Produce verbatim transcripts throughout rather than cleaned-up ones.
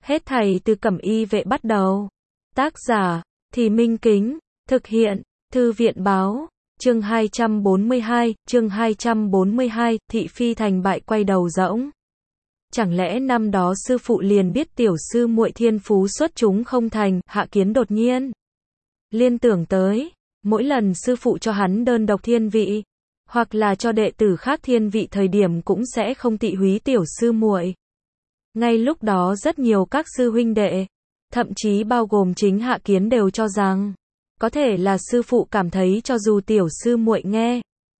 Hết thảy từ Cẩm Y vệ bắt đầu. Tác giả, Thì Minh Kính, thực hiện, Thư viện báo, chương hai trăm bốn mươi hai, chương hai trăm bốn mươi hai, Thị Phi thành bại quay đầu rỗng. Chẳng lẽ năm đó sư phụ liền biết tiểu sư muội thiên phú xuất chúng không thành, Hạ Kiến đột nhiên liên tưởng tới, mỗi lần sư phụ cho hắn đơn độc thiên vị, hoặc là cho đệ tử khác thiên vị thời điểm cũng sẽ không tị húy tiểu sư muội. Ngay lúc đó rất nhiều các sư huynh đệ, thậm chí bao gồm chính Hạ Kiến đều cho rằng, có thể là sư phụ cảm thấy cho dù tiểu sư muội nghe,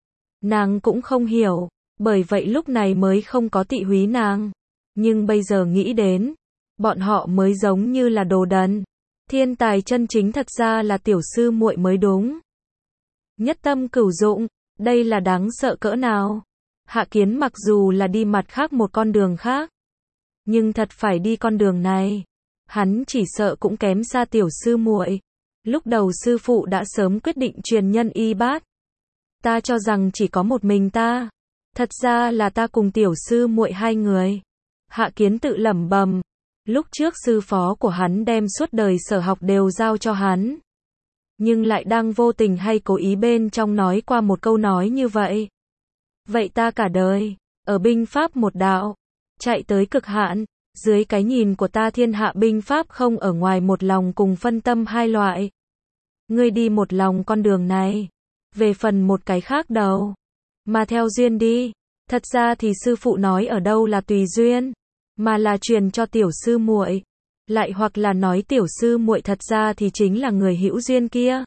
nàng cũng không hiểu, bởi vậy lúc này mới không có tị húy nàng. Nhưng bây giờ nghĩ đến, bọn họ mới giống như là đồ đần. Thiên tài chân chính thật ra là tiểu sư muội mới đúng. Nhất tâm cửu dụng, đây là đáng sợ cỡ nào. Hạ Kiến mặc dù là đi mặt khác một con đường khác, nhưng thật phải đi con đường này, hắn chỉ sợ cũng kém xa tiểu sư muội. Lúc đầu sư phụ đã sớm quyết định truyền nhân y bát. Ta cho rằng chỉ có một mình ta, thật ra là ta cùng tiểu sư muội hai người. Hạ Kiến tự lẩm bẩm, lúc trước sư phó của hắn đem suốt đời sở học đều giao cho hắn, nhưng lại đang vô tình hay cố ý bên trong nói qua một câu nói như vậy. Vậy ta cả đời, ở binh pháp một đạo, chạy tới cực hạn, dưới cái nhìn của ta thiên hạ binh pháp không ở ngoài một lòng cùng phân tâm hai loại. Ngươi đi một lòng con đường này, về phần một cái khác đâu, mà theo duyên đi. Thật ra thì sư phụ nói ở đâu là tùy duyên, mà là truyền cho tiểu sư muội, lại hoặc là nói tiểu sư muội thật ra thì chính là người hữu duyên kia.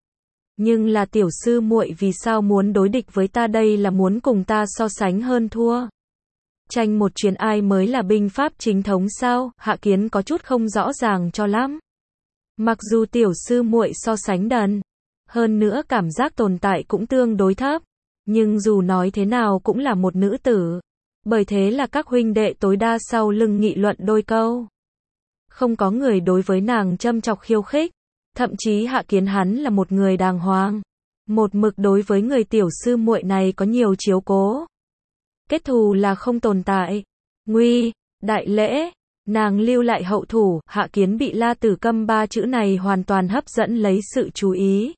Nhưng là tiểu sư muội vì sao muốn đối địch với ta, đây là muốn cùng ta so sánh hơn thua. Tranh một chuyến ai mới là binh pháp chính thống sao? Hạ Kiến có chút không rõ ràng cho lắm. Mặc dù tiểu sư muội so sánh đần, hơn nữa cảm giác tồn tại cũng tương đối thấp, nhưng dù nói thế nào cũng là một nữ tử. Bởi thế là các huynh đệ tối đa sau lưng nghị luận đôi câu. Không có người đối với nàng châm chọc khiêu khích, thậm chí Hạ Kiến hắn là một người đàng hoàng, một mực đối với người tiểu sư muội này có nhiều chiếu cố. Kết thù là không tồn tại. Nguy, đại lễ, nàng lưu lại hậu thủ. Hạ Kiến bị La Tử Câm ba chữ này hoàn toàn hấp dẫn lấy sự chú ý.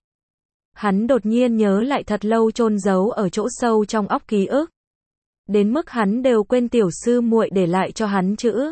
Hắn đột nhiên nhớ lại thật lâu chôn giấu ở chỗ sâu trong óc ký ức, đến mức hắn đều quên tiểu sư muội để lại cho hắn chữ.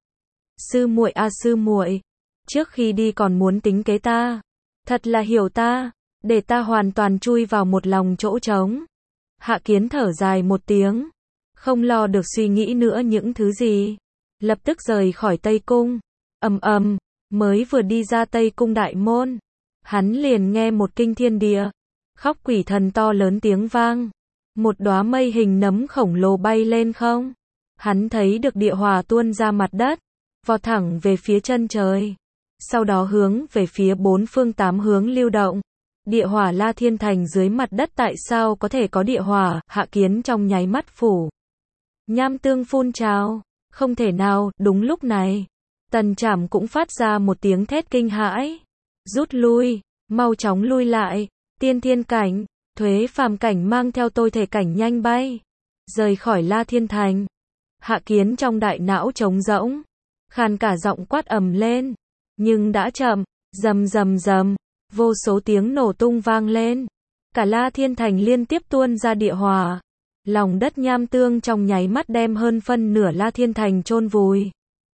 Sư muội a sư muội, trước khi đi còn muốn tính kế ta, thật là hiểu ta, để ta hoàn toàn chui vào một lòng chỗ trống. Hạ Kiến thở dài một tiếng, không lo được suy nghĩ nữa những thứ gì, lập tức rời khỏi Tây Cung. Ầm ầm, mới vừa đi ra Tây Cung đại môn, hắn liền nghe một kinh thiên địa khóc quỷ thần to lớn tiếng vang. Một đóa mây hình nấm khổng lồ bay lên không. Hắn thấy được địa hỏa tuôn ra mặt đất, vọt thẳng về phía chân trời, sau đó hướng về phía bốn phương tám hướng lưu động. Địa hỏa La Thiên Thành dưới mặt đất, tại sao có thể có địa hỏa? Hạ Kiến trong nháy mắt phủ nham tương phun trào, không thể nào. Đúng lúc này, Tần Trảm cũng phát ra một tiếng thét kinh hãi. Rút lui, mau chóng lui lại. Tiên thiên cảnh, Thuế phàm cảnh mang theo tôi thể cảnh nhanh bay rời khỏi La Thiên Thành. Hạ Kiến trong đại não trống rỗng, khàn cả giọng quát ầm lên, nhưng đã chậm. Rầm rầm rầm, vô số tiếng nổ tung vang lên, cả La Thiên Thành liên tiếp tuôn ra địa hỏa. Lòng đất nham tương trong nháy mắt đem hơn phân nửa La Thiên Thành chôn vùi.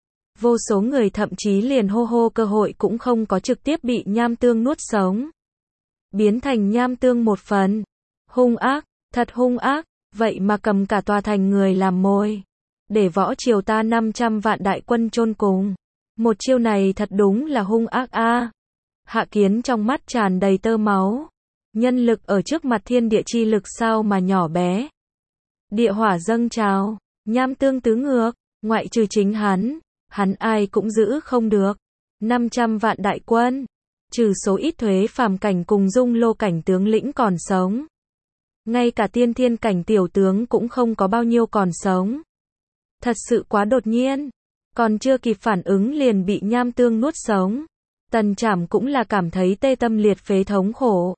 Vô số người thậm chí liền hô hô cơ hội cũng không có, trực tiếp bị nham tương nuốt sống, biến thành nham tương một phần. Hung ác, thật hung ác, vậy mà cầm cả tòa thành người làm mồi, để võ triều ta năm trăm vạn đại quân chôn cùng. Một chiêu này thật đúng là hung ác a. À. Hạ Kiến trong mắt tràn đầy tơ máu. Nhân lực ở trước mặt thiên địa chi lực sao mà nhỏ bé. Địa hỏa dâng trào, nham tương tứ ngược, ngoại trừ chính hắn, hắn ai cũng giữ không được. năm trăm vạn đại quân, trừ số ít thuế phàm cảnh cùng dung lô cảnh tướng lĩnh còn sống, ngay cả tiên thiên cảnh tiểu tướng cũng không có bao nhiêu còn sống. Thật sự quá đột nhiên, còn chưa kịp phản ứng liền bị nham tương nuốt sống. Tần Trảm cũng là cảm thấy tê tâm liệt phế thống khổ.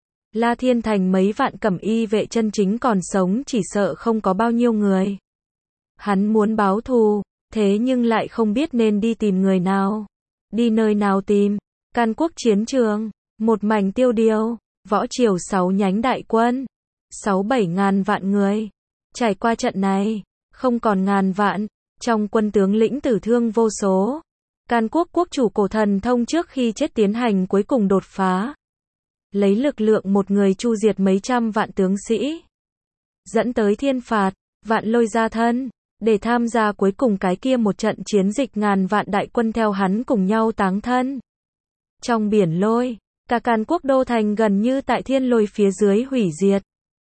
La Thiên Thành mấy vạn Cẩm Y vệ chân chính còn sống chỉ sợ không có bao nhiêu người. Hắn muốn báo thù, Thế nhưng lại không biết nên đi tìm người nào. Đi nơi nào tìm? Can quốc chiến trường, một mảnh tiêu điều, võ triều sáu nhánh đại quân, sáu bảy ngàn vạn người. Trải qua trận này, không còn ngàn vạn, trong quân tướng lĩnh tử thương vô số. Can quốc quốc chủ Cổ Thần Thông trước khi chết tiến hành cuối cùng đột phá. Lấy lực lượng một người chu diệt mấy trăm vạn tướng sĩ. Dẫn tới thiên phạt, vạn lôi ra thân, để tham gia cuối cùng cái kia một trận chiến dịch ngàn vạn đại quân theo hắn cùng nhau táng thân. Trong biển lôi, cả Can quốc đô thành gần như tại thiên lôi phía dưới hủy diệt.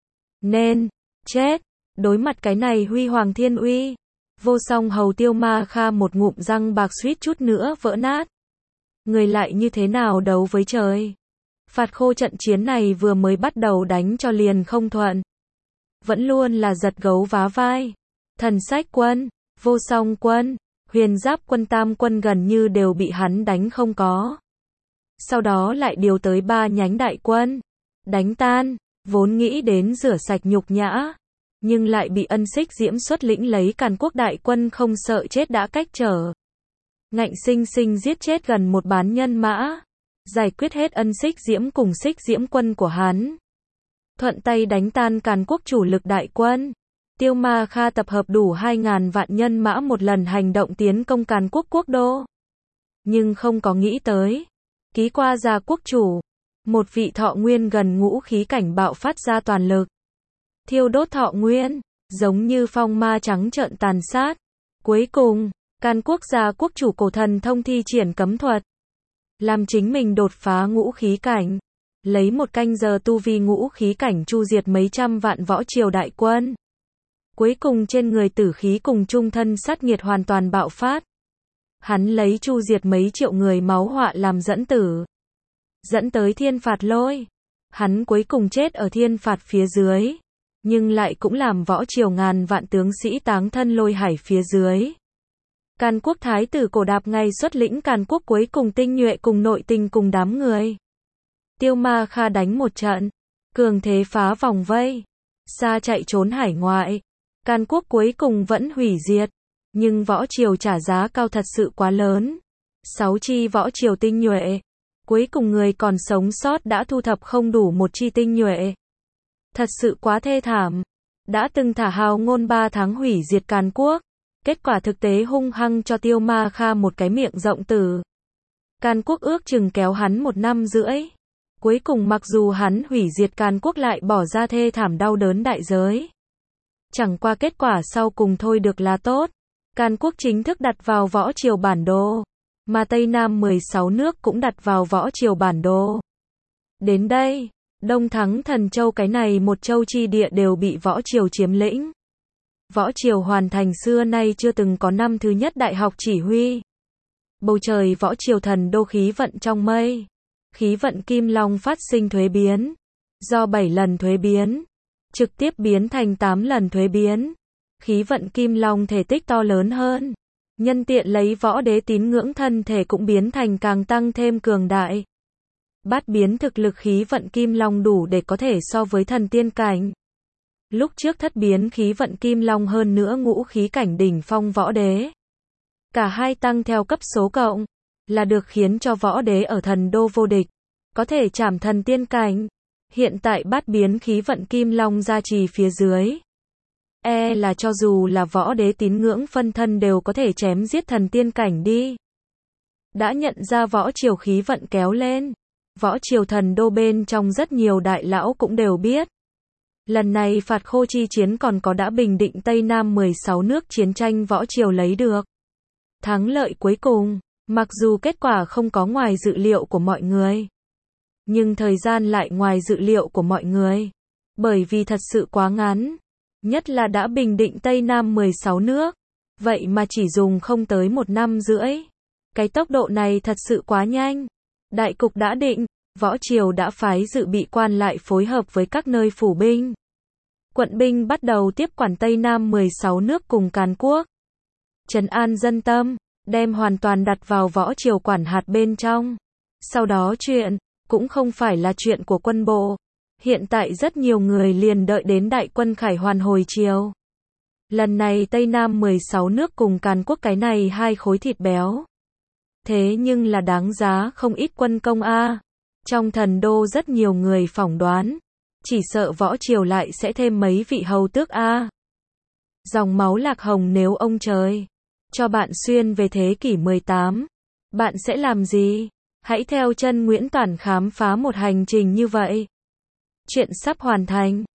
Nên, chết, đối mặt cái này huy hoàng thiên uy. Vô song hầu Tiêu Ma Kha một ngụm răng bạc suýt chút nữa vỡ nát. Người lại như thế nào đấu với trời? Phạt khô trận chiến này vừa mới bắt đầu đánh cho liền không thuận. Vẫn luôn là giật gấu vá vai. Thần sách quân, vô song quân, huyền giáp quân tam quân gần như đều bị hắn đánh không có. Sau đó lại điều tới ba nhánh đại quân. Đánh tan, vốn nghĩ đến rửa sạch nhục nhã. Nhưng lại bị Ân Xích Diễm xuất lĩnh lấy Càn quốc đại quân không sợ chết đã cách trở. Ngạnh sinh sinh giết chết gần một bán nhân mã. Giải quyết hết Ân Xích Diễm cùng Xích Diễm quân của hắn. Thuận tay đánh tan Càn quốc chủ lực đại quân. Tiêu Ma Kha tập hợp đủ hai ngàn vạn nhân mã một lần hành động tiến công Càn quốc quốc đô. Nhưng không có nghĩ tới. Ký qua gia quốc chủ. Một vị thọ nguyên gần ngũ khí cảnh bạo phát ra toàn lực. Thiêu đốt thọ nguyên, giống như phong ma trắng trợn tàn sát. Cuối cùng, Can quốc gia quốc chủ Cổ Thần Thông thi triển cấm thuật. Làm chính mình đột phá ngũ khí cảnh. Lấy một canh giờ tu vi ngũ khí cảnh chu diệt mấy trăm vạn võ triều đại quân. Cuối cùng trên người tử khí cùng trung thân sát nghiệt hoàn toàn bạo phát. Hắn lấy chu diệt mấy triệu người máu họa làm dẫn tử. Dẫn tới thiên phạt lôi. Hắn cuối cùng chết ở thiên phạt phía dưới. Nhưng lại cũng làm võ triều ngàn vạn tướng sĩ táng thân lôi hải phía dưới. Can quốc thái tử Cổ Đạp ngay xuất lĩnh Can quốc cuối cùng tinh nhuệ cùng nội tình cùng đám người. Tiêu Ma Kha đánh một trận, cường thế phá vòng vây, xa chạy trốn hải ngoại. Can quốc cuối cùng vẫn hủy diệt, nhưng võ triều trả giá cao thật sự quá lớn. Sáu chi võ triều tinh nhuệ, cuối cùng người còn sống sót đã thu thập không đủ một chi tinh nhuệ. Thật sự quá thê thảm. Đã từng thả hào ngôn ba tháng hủy diệt Can quốc. Kết quả thực tế hung hăng cho Tiêu Ma Kha một cái miệng rộng tử. Can quốc ước chừng kéo hắn một năm rưỡi. Cuối cùng mặc dù hắn hủy diệt Can quốc lại bỏ ra thê thảm đau đớn đại giới. Chẳng qua kết quả sau cùng thôi được là tốt. Can quốc chính thức đặt vào võ triều bản đồ. Mà Tây Nam mười sáu nước cũng đặt vào võ triều bản đồ. Đến đây. Đông Thắng Thần Châu cái này một châu chi địa đều bị võ triều chiếm lĩnh. Võ triều hoàn thành xưa nay chưa từng có năm thứ nhất đại học chỉ huy. Bầu trời võ triều thần đô khí vận trong mây. Khí vận Kim Long phát sinh thuế biến. Do bảy lần thuế biến, trực tiếp biến thành tám lần thuế biến. Khí vận Kim Long thể tích to lớn hơn. Nhân tiện lấy võ đế tín ngưỡng thân thể cũng biến thành càng tăng thêm cường đại. Bát biến thực lực khí vận Kim Long đủ để có thể so với thần tiên cảnh. Lúc trước thất biến khí vận Kim Long hơn nữa ngũ khí cảnh đỉnh phong võ đế. Cả hai tăng theo cấp số cộng, là được khiến cho võ đế ở thần đô vô địch, có thể trảm thần tiên cảnh. Hiện tại bát biến khí vận Kim Long gia trì phía dưới. E là cho dù là võ đế tín ngưỡng phân thân đều có thể chém giết thần tiên cảnh đi. Đã nhận ra võ triều khí vận kéo lên. Võ triều thần đô bên trong rất nhiều đại lão cũng đều biết. Lần này phạt khô chi chiến còn có đã bình định Tây Nam mười sáu nước chiến tranh võ triều lấy được. Thắng lợi cuối cùng, mặc dù kết quả không có ngoài dự liệu của mọi người. Nhưng thời gian lại ngoài dự liệu của mọi người. Bởi vì thật sự quá ngắn. Nhất là đã bình định Tây Nam mười sáu nước. Vậy mà chỉ dùng không tới một năm rưỡi. Cái tốc độ này thật sự quá nhanh. Đại cục đã định, võ triều đã phái dự bị quan lại phối hợp với các nơi phủ binh. Quận binh bắt đầu tiếp quản Tây Nam mười sáu nước cùng Càn quốc. Trấn an dân tâm, đem hoàn toàn đặt vào võ triều quản hạt bên trong. Sau đó chuyện, cũng không phải là chuyện của quân bộ. Hiện tại rất nhiều người liền đợi đến đại quân khải hoàn hồi triều. Lần này Tây Nam mười sáu nước cùng Càn Quốc cái này hai khối thịt béo. Thế nhưng là đáng giá không ít quân công a. Trong thần đô rất nhiều người phỏng đoán, chỉ sợ võ triều lại sẽ thêm mấy vị hầu tước a. Dòng máu Lạc Hồng nếu ông trời cho bạn xuyên về thế kỷ mười tám, bạn sẽ làm gì? Hãy theo chân Nguyễn Toản khám phá một hành trình như vậy. Chuyện sắp hoàn thành.